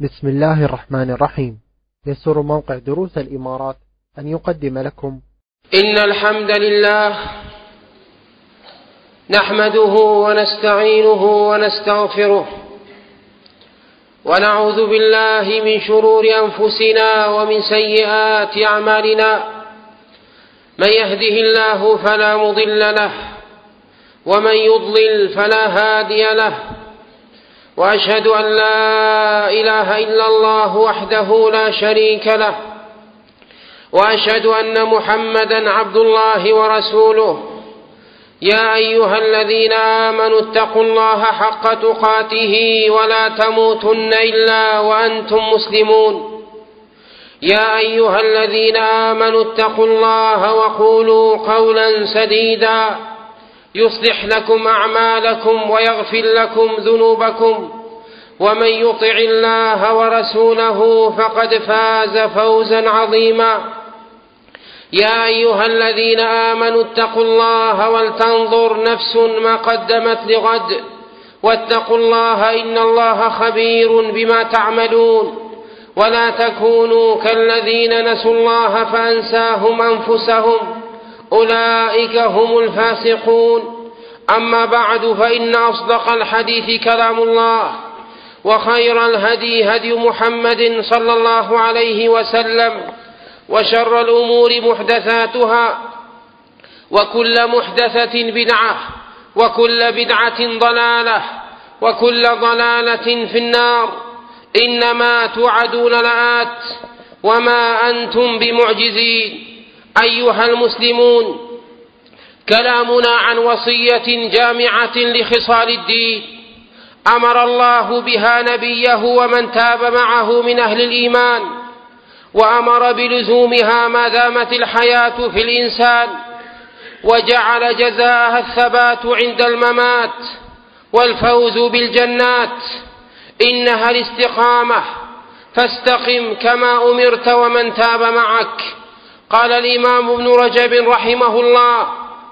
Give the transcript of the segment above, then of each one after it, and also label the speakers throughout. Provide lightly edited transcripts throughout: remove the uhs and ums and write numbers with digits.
Speaker 1: بسم الله الرحمن الرحيم. يسر موقع دروس الإمارات أن يقدم لكم
Speaker 2: إن الحمد لله نحمده ونستعينه ونستغفره ونعوذ بالله من شرور أنفسنا ومن سيئات أعمالنا. من يهده الله فلا مضل له ومن يضلل فلا هادي له، وأشهد أن لا إله إلا الله وحده لا شريك له، وأشهد أن محمدا عبد الله ورسوله. يا أيها الذين آمنوا اتقوا الله حق تقاته ولا تموتن إلا وأنتم مسلمون. يا أيها الذين آمنوا اتقوا الله وقولوا قولا سديدا يصلح لكم أعمالكم ويغفر لكم ذنوبكم، ومن يطع الله ورسوله فقد فاز فوزا عظيما. يا أيها الذين آمنوا اتقوا الله ولتنظر نفس ما قدمت لغد، واتقوا الله إن الله خبير بما تعملون. ولا تكونوا كالذين نسوا الله فأنساهم أنفسهم، أولئك هم الفاسقون. أما بعد، فإن أصدق الحديث كلام الله، وخير الهدي هدي محمد صلى الله عليه وسلم، وشر الأمور محدثاتها، وكل محدثة بدعة، وكل بدعة ضلالة، وكل ضلالة في النار. إنما توعدون لآت وما أنتم بمعجزين. أيها المسلمون، كلامنا عن وصية جامعة لخصال الدين أمر الله بها نبيه ومن تاب معه من أهل الإيمان، وأمر بلزومها ما دامت الحياة في الإنسان، وجعل جزاءها الثبات عند الممات والفوز بالجنات. إنها الاستقامة، فاستقم كما أمرت ومن تاب معك. قال الإمام ابن رجب رحمه الله: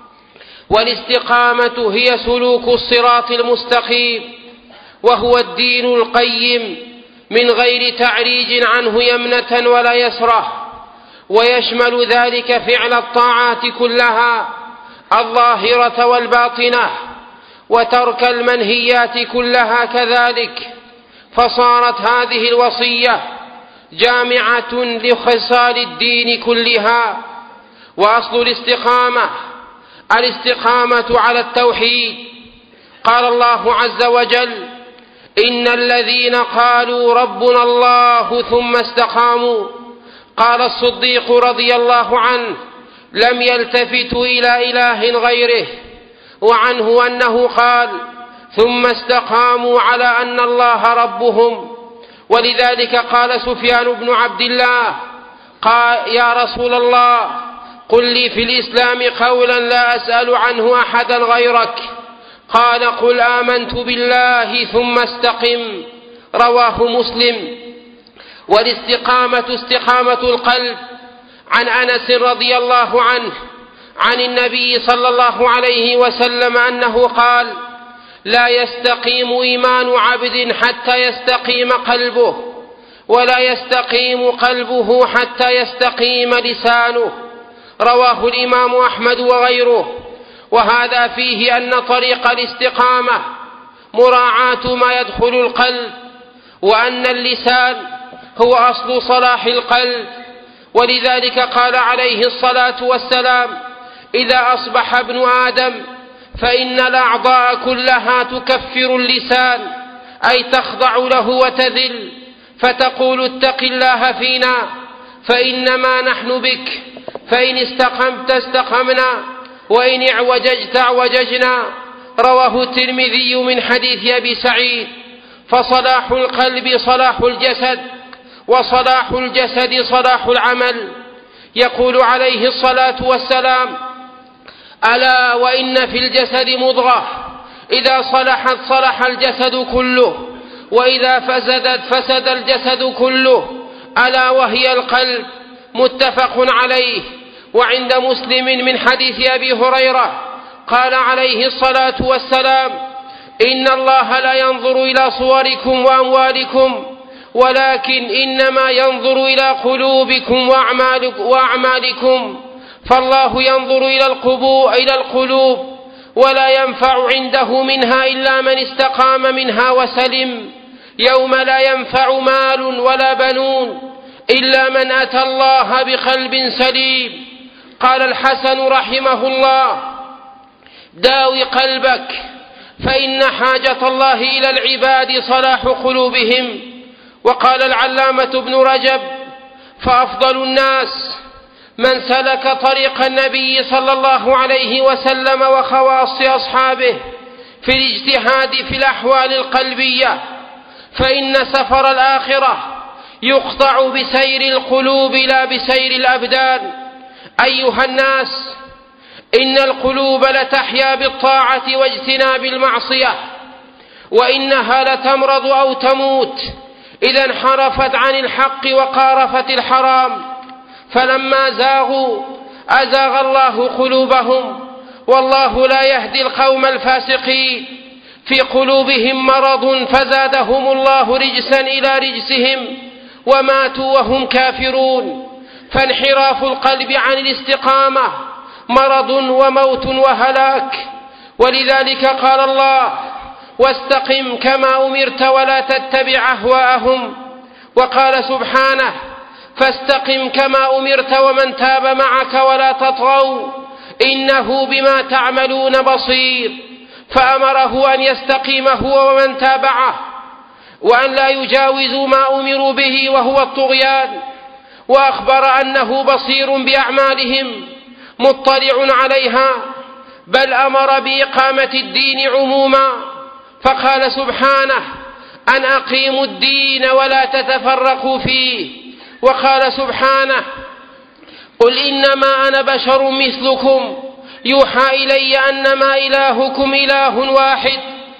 Speaker 2: والاستقامة هي سلوك الصراط المستقيم، وهو الدين القيم من غير تعريج عنه يمنة ولا يسرة، ويشمل ذلك فعل الطاعات كلها الظاهرة والباطنة، وترك المنهيات كلها كذلك. فصارت هذه الوصية جامعة لخصال الدين كلها. وأصل الاستقامة على التوحيد. قال الله عز وجل: إن الذين قالوا ربنا الله ثم استقاموا. قال الصديق رضي الله عنه: لم يلتفتوا إلى إله غيره. وعنه أنه قال: ثم استقاموا على أن الله ربهم. ولذلك قال سفيان بن عبد الله: قال: يا رسول الله، قل لي في الإسلام قولا لا أسأل عنه أحدا غيرك. قال: قل آمنت بالله ثم استقم. رواه مسلم. والاستقامة استقامة القلب. عن أنس رضي الله عنه عن النبي صلى الله عليه وسلم أنه قال: لا يستقيم إيمان عبد حتى يستقيم قلبه، ولا يستقيم قلبه حتى يستقيم لسانه. رواه الإمام أحمد وغيره. وهذا فيه أن طريق الاستقامة مراعاة ما يدخل القلب، وأن اللسان هو أصل صلاح القلب. ولذلك قال عليه الصلاة والسلام: إذا أصبح ابن آدم فإن الأعضاء كلها تكفر اللسان، أي تخضع له وتذل، فتقول: اتق الله فينا فإنما نحن بك، فإن استقمت استقمنا، وإن اعوججت اعوججنا. رواه الترمذي من حديث أبي سعيد. فصلاح القلب صلاح الجسد، وصلاح الجسد صلاح العمل. يقول عليه الصلاة والسلام: ألا وإن في الجسد مضغة إذا صلحت صلح الجسد كله، وإذا فسدت فسد الجسد كله، ألا وهي القلب. متفق عليه. وعند مسلم من حديث أبي هريرة قال عليه الصلاة والسلام: إن الله لا ينظر إلى صوركم وأموالكم ولكن إنما ينظر إلى قلوبكم وأعمالكم، فالله ينظر إلى القلوب، ولا ينفع عنده منها إلا من استقام منها وسلم، يوم لا ينفع مال ولا بنون إلا من أتى الله بقلب سليم. قال الحسن رحمه الله: داوي قلبك، فإن حاجة الله إلى العباد صلاح قلوبهم. وقال العلامة ابن رجب: فأفضل الناس من سلك طريق النبي صلى الله عليه وسلم وخواص أصحابه في الاجتهاد في الأحوال القلبية، فإن سفر الآخرة يقطع بسير القلوب لا بسير الأبدان. أيها الناس، إن القلوب لتحيا بالطاعة واجتناب المعصية، وإنها لتمرض أو تموت إذا انحرفت عن الحق وقارفت الحرام، فلما زاغوا أزاغ الله قلوبهم، والله لا يهدي القوم الفاسقين. في قلوبهم مرض فزادهم الله رجسا إلى رجسهم وماتوا وهم كافرون. فانحراف القلب عن الاستقامة مرض وموت وهلاك. ولذلك قال الله: واستقم كما أمرت ولا تتبع أهواءهم. وقال سبحانه: فاستقم كما أمرت ومن تاب معك ولا تطغوا إنه بما تعملون بصير. فأمره أن يستقيم هو ومن تابعه، وأن لا يجاوزوا ما أمروا به وهو الطغيان، وأخبر أنه بصير بأعمالهم مطلع عليها، بل أمر بإقامة الدين عموما، فقال سبحانه: أن أقيموا الدين ولا تتفرقوا فيه. وقال سبحانه: قل إنما أنا بشر مثلكم يوحى إلي أنما إلهكم إله واحد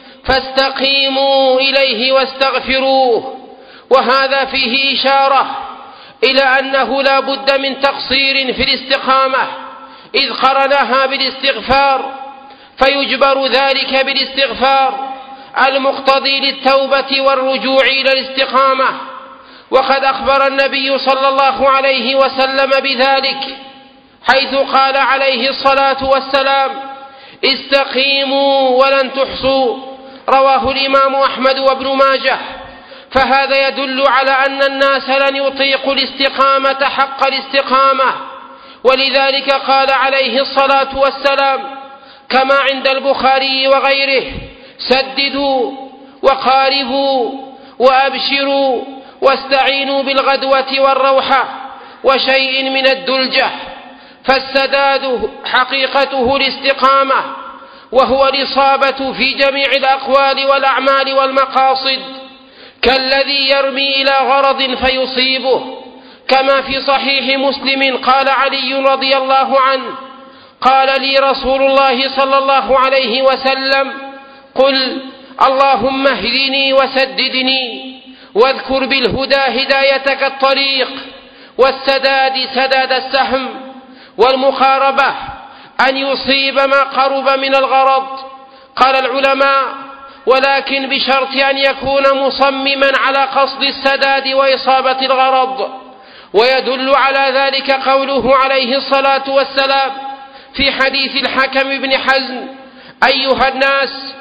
Speaker 2: فاستقيموا إليه واستغفروه. وهذا فيه إشارة إلى أنه لا بد من تقصير في الاستقامة، إذ قرنها بالاستغفار، فيجبر ذلك بالاستغفار المقتضي للتوبة والرجوع إلى الاستقامة. وقد أخبر النبي صلى الله عليه وسلم بذلك، حيث قال عليه الصلاة والسلام: استقيموا ولن تحصوا. رواه الإمام أحمد وابن ماجه. فهذا يدل على أن الناس لن يطيقوا الاستقامة حق الاستقامة، ولذلك قال عليه الصلاة والسلام كما عند البخاري وغيره: سددوا وقاربوا وأبشروا واستعينوا بالغدوة والروحة وشيء من الدلجة. فالسداد حقيقته الاستقامة، وهو الإصابة في جميع الأقوال والأعمال والمقاصد، كالذي يرمي إلى غرض فيصيبه، كما في صحيح مسلم قال علي رضي الله عنه: قال لي رسول الله صلى الله عليه وسلم: قل اللهم اهدني وسددني، واذكر بالهدى هدايتك الطريق، والسداد سداد السهم، والمقاربة أن يصيب ما قرب من الغرض. قال العلماء: ولكن بشرط أن يكون مصمما على قصد السداد وإصابة الغرض. ويدل على ذلك قوله عليه الصلاة والسلام في حديث الحكم بن حزم: أيها الناس،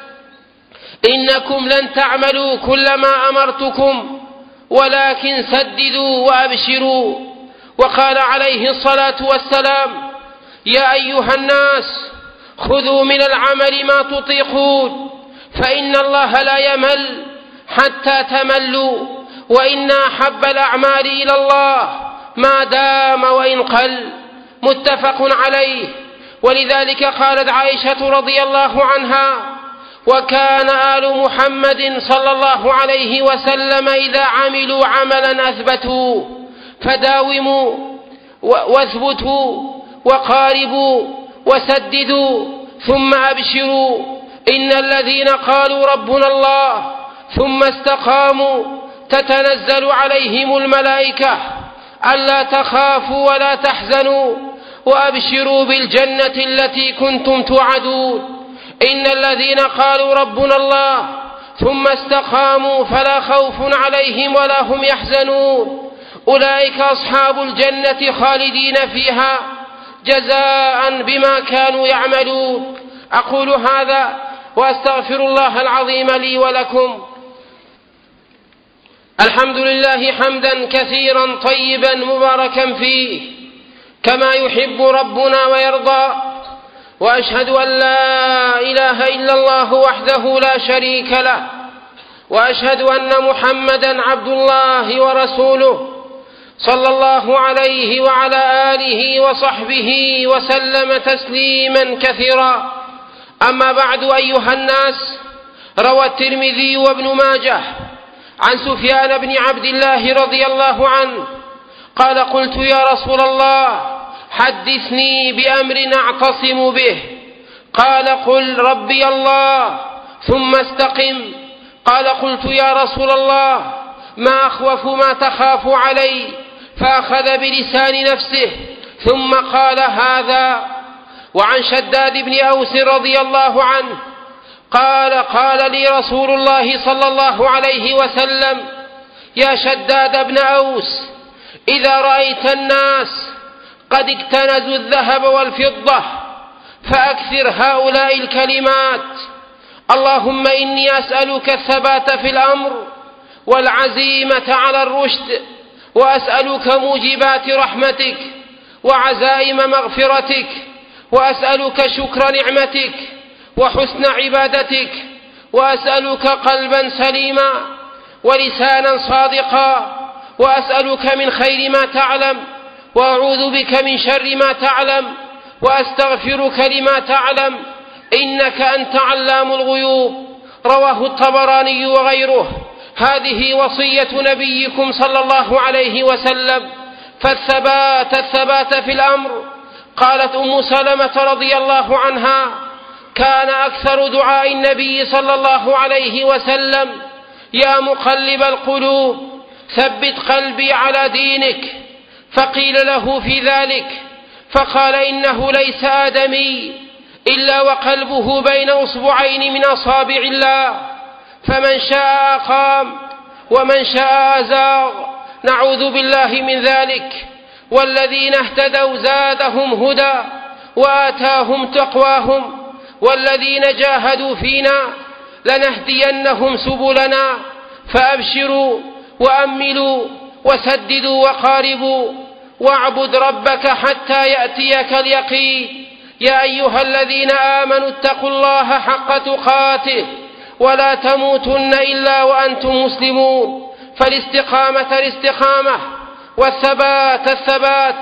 Speaker 2: إنكم لن تعملوا كل ما أمرتكم، ولكن سددوا وأبشروا. وقال عليه الصلاة والسلام: يا أيها الناس، خذوا من العمل ما تطيقون، فإن الله لا يمل حتى تملوا، وإن أحب الأعمال إلى الله ما دام وإن قل. متفق عليه. ولذلك قالت عائشة رضي الله عنها: وكان آل محمد صلى الله عليه وسلم إذا عملوا عملا أثبتوا، فداوموا واثبتوا وقاربوا وسددوا ثم أبشروا. إن الذين قالوا ربنا الله ثم استقاموا تتنزل عليهم الملائكة ألا تخافوا ولا تحزنوا وأبشروا بالجنة التي كنتم توعدون. إن الذين قالوا ربنا الله ثم استقاموا فلا خوف عليهم ولا هم يحزنون أولئك أصحاب الجنة خالدين فيها جزاء بما كانوا يعملون. أقول هذا وأستغفر الله العظيم لي ولكم. الحمد لله حمدا كثيرا طيبا مباركا فيه كما يحب ربنا ويرضى، وأشهد أن لا إله إلا الله وحده لا شريك له، وأشهد أن محمدا عبد الله ورسوله صلى الله عليه وعلى آله وصحبه وسلم تسليما كثيرا. أما بعد أيها الناس، روى الترمذي وابن ماجه عن سفيان بن عبد الله رضي الله عنه قال: قلت يا رسول الله حدثني بأمر أعتصم به. قال: قل ربي الله ثم استقم. قال: قلت يا رسول الله ما أخوف ما تخاف علي؟ فأخذ بلسان نفسه ثم قال هذا. وعن شداد بن أوس رضي الله عنه قال لي رسول الله صلى الله عليه وسلم: يا شداد بن أوس، إذا رأيت الناس قد اكتنزوا الذهب والفضة فأكثر هؤلاء الكلمات: اللهم إني أسألك الثبات في الأمر والعزيمة على الرشد، وأسألك موجبات رحمتك وعزائم مغفرتك، وأسألك شكر نعمتك وحسن عبادتك، وأسألك قلبا سليما ولسانا صادقا، وأسألك من خير ما تعلم، وأعوذ بك من شر ما تعلم، وأستغفرك لما تعلم، إنك أنت علام الغيوب. رواه الطبراني وغيره. هذه وصية نبيكم صلى الله عليه وسلم، فالثبات في الأمر. قالت أم سلمة رضي الله عنها: كان أكثر دعاء النبي صلى الله عليه وسلم: يا مقلب القلوب ثبت قلبي على دينك. فقيل له في ذلك فقال: إنه ليس آدمي إلا وقلبه بين أصبعين من أصابع الله، فمن شاء أقام ومن شاء أزاغ، نعوذ بالله من ذلك. والذين اهتدوا زادهم هدى وآتاهم تقواهم، والذين جاهدوا فينا لنهدينهم سبلنا. فأبشروا وأملوا وسددوا وقاربوا، واعبد ربك حتى يأتيك اليقين. يا أيها الذين آمنوا اتقوا الله حق تقاته ولا تموتن إلا وأنتم مسلمون. فالاستقامة الاستقامة والثبات الثبات.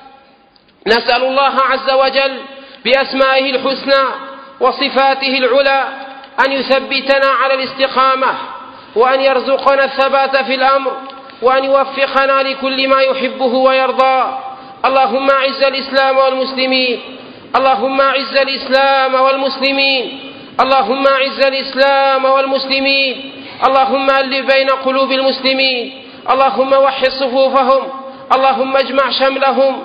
Speaker 2: نسأل الله عز وجل بأسمائه الحسنى وصفاته العلى أن يثبتنا على الاستقامة، وأن يرزقنا الثبات في الأمر، وأن يوفقنا لكل ما يحبه ويرضى. اللهم أعز الإسلام والمسلمين، اللهم أعز الإسلام والمسلمين، اللهم أعز الإسلام والمسلمين، اللهم ألف بين قلوب المسلمين، اللهم وحد صفوفهم، اللهم اجمع شملهم،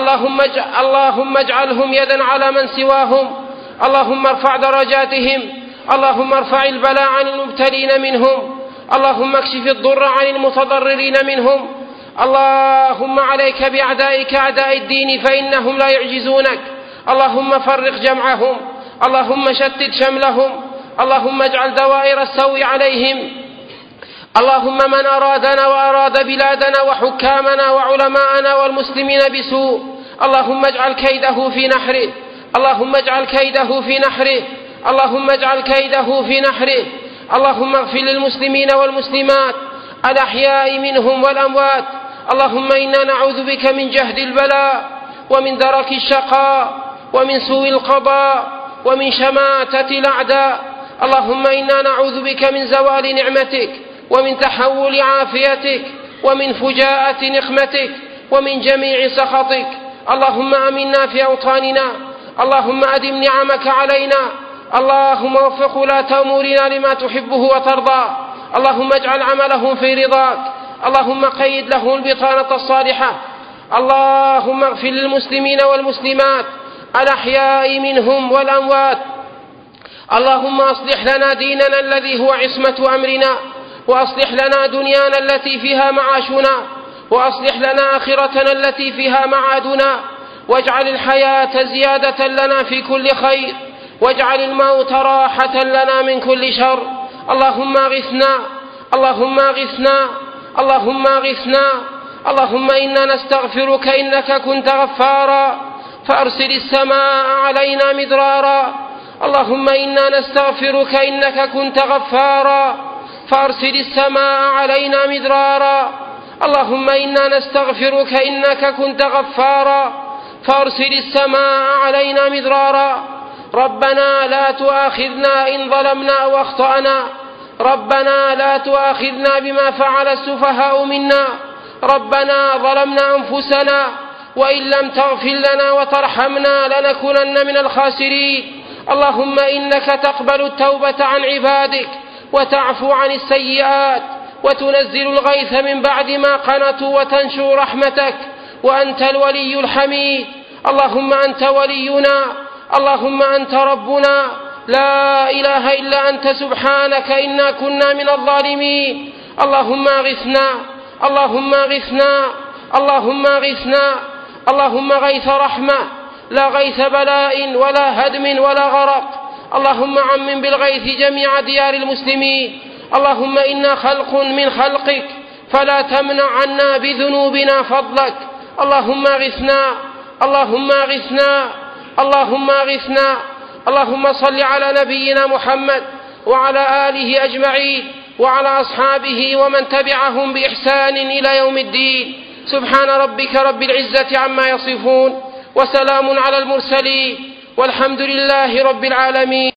Speaker 2: اللهم اجعلهم يدا على من سواهم، اللهم ارفع درجاتهم، اللهم ارفع البلاء عن المبتلين منهم، اللهم اكشف الضر عن المتضررين منهم. اللهم عليك بأعدائك أعداء الدين فإنهم لا يعجزونك. اللهم فرق جمعهم، اللهم شتت شملهم، اللهم اجعل دوائر السوء عليهم. اللهم من أرادنا وأراد بلادنا وحكامنا وعلماءنا والمسلمين بسوء، اللهم اجعل كيده في نحره، اللهم اجعل كيده في نحره، اللهم اجعل كيده في نحره. اللهم اغفر للمسلمين والمسلمات الأحياء منهم والأموات. اللهم إنا نعوذ بك من جهد البلاء ومن درك الشقاء ومن سوء القضاء ومن شماتة الأعداء. اللهم إنا نعوذ بك من زوال نعمتك ومن تحول عافيتك ومن فجاءة نقمتك ومن جميع سخطك. اللهم آمنا في أوطاننا، اللهم أدم نعمك علينا، اللهم وفق ولاة أمورنا لما تحبه وترضى، اللهم اجعل عملهم في رضاك، اللهم قيد لهم البطانة الصالحة. اللهم اغفر للمسلمين والمسلمات الأحياء منهم والأموات. اللهم أصلح لنا ديننا الذي هو عصمة أمرنا، وأصلح لنا دنيانا التي فيها معاشنا، وأصلح لنا آخرتنا التي فيها معادنا، واجعل الحياة زيادة لنا في كل خير، واجعل الموت راحة لنا من كل شر. اللهم اغثنا، اللهم اغثنا، اللهم اغثنا. اللهم إنا نستغفرك إنك كنت غفارا فأرسل السماء علينا مدرارا. اللهم إنا نستغفرك إنك كنت غفارا فأرسل السماء علينا مدرارا. اللهم إنا نستغفرك إنك كنت غفارا فأرسل السماء علينا مدرارا. ربنا لا تؤاخذنا إن ظلمنا أو أخطأنا، ربنا لا تؤاخذنا بما فعل السفهاء منا، ربنا ظلمنا أنفسنا وإن لم تغفر لنا وترحمنا لنكونن من الخاسرين. اللهم إنك تقبل التوبة عن عبادك وتعفو عن السيئات وتنزل الغيث من بعد ما قنطوا وتنشر رحمتك، وأنت الولي الحميد. اللهم أنت ولينا، اللهم أنت ربنا، لا إله إلا أنت سبحانك إنا كنا من الظالمين. اللهم اغثنا، اللهم اغثنا، اللهم اغثنا. اللهم غيث رحمة لا غيث بلاء ولا هدم ولا غرق. اللهم عمم بالغيث جميع ديار المسلمين. اللهم إنا خلق من خلقك فلا تمنع عنا بذنوبنا فضلك. اللهم اغثنا، اللهم اغثنا، اللهم اغثنا. اللهم صل على نبينا محمد وعلى آله أجمعين وعلى أصحابه ومن تبعهم بإحسان إلى يوم الدين. سبحان ربك رب العزة عما يصفون، وسلام على المرسلين، والحمد لله رب العالمين.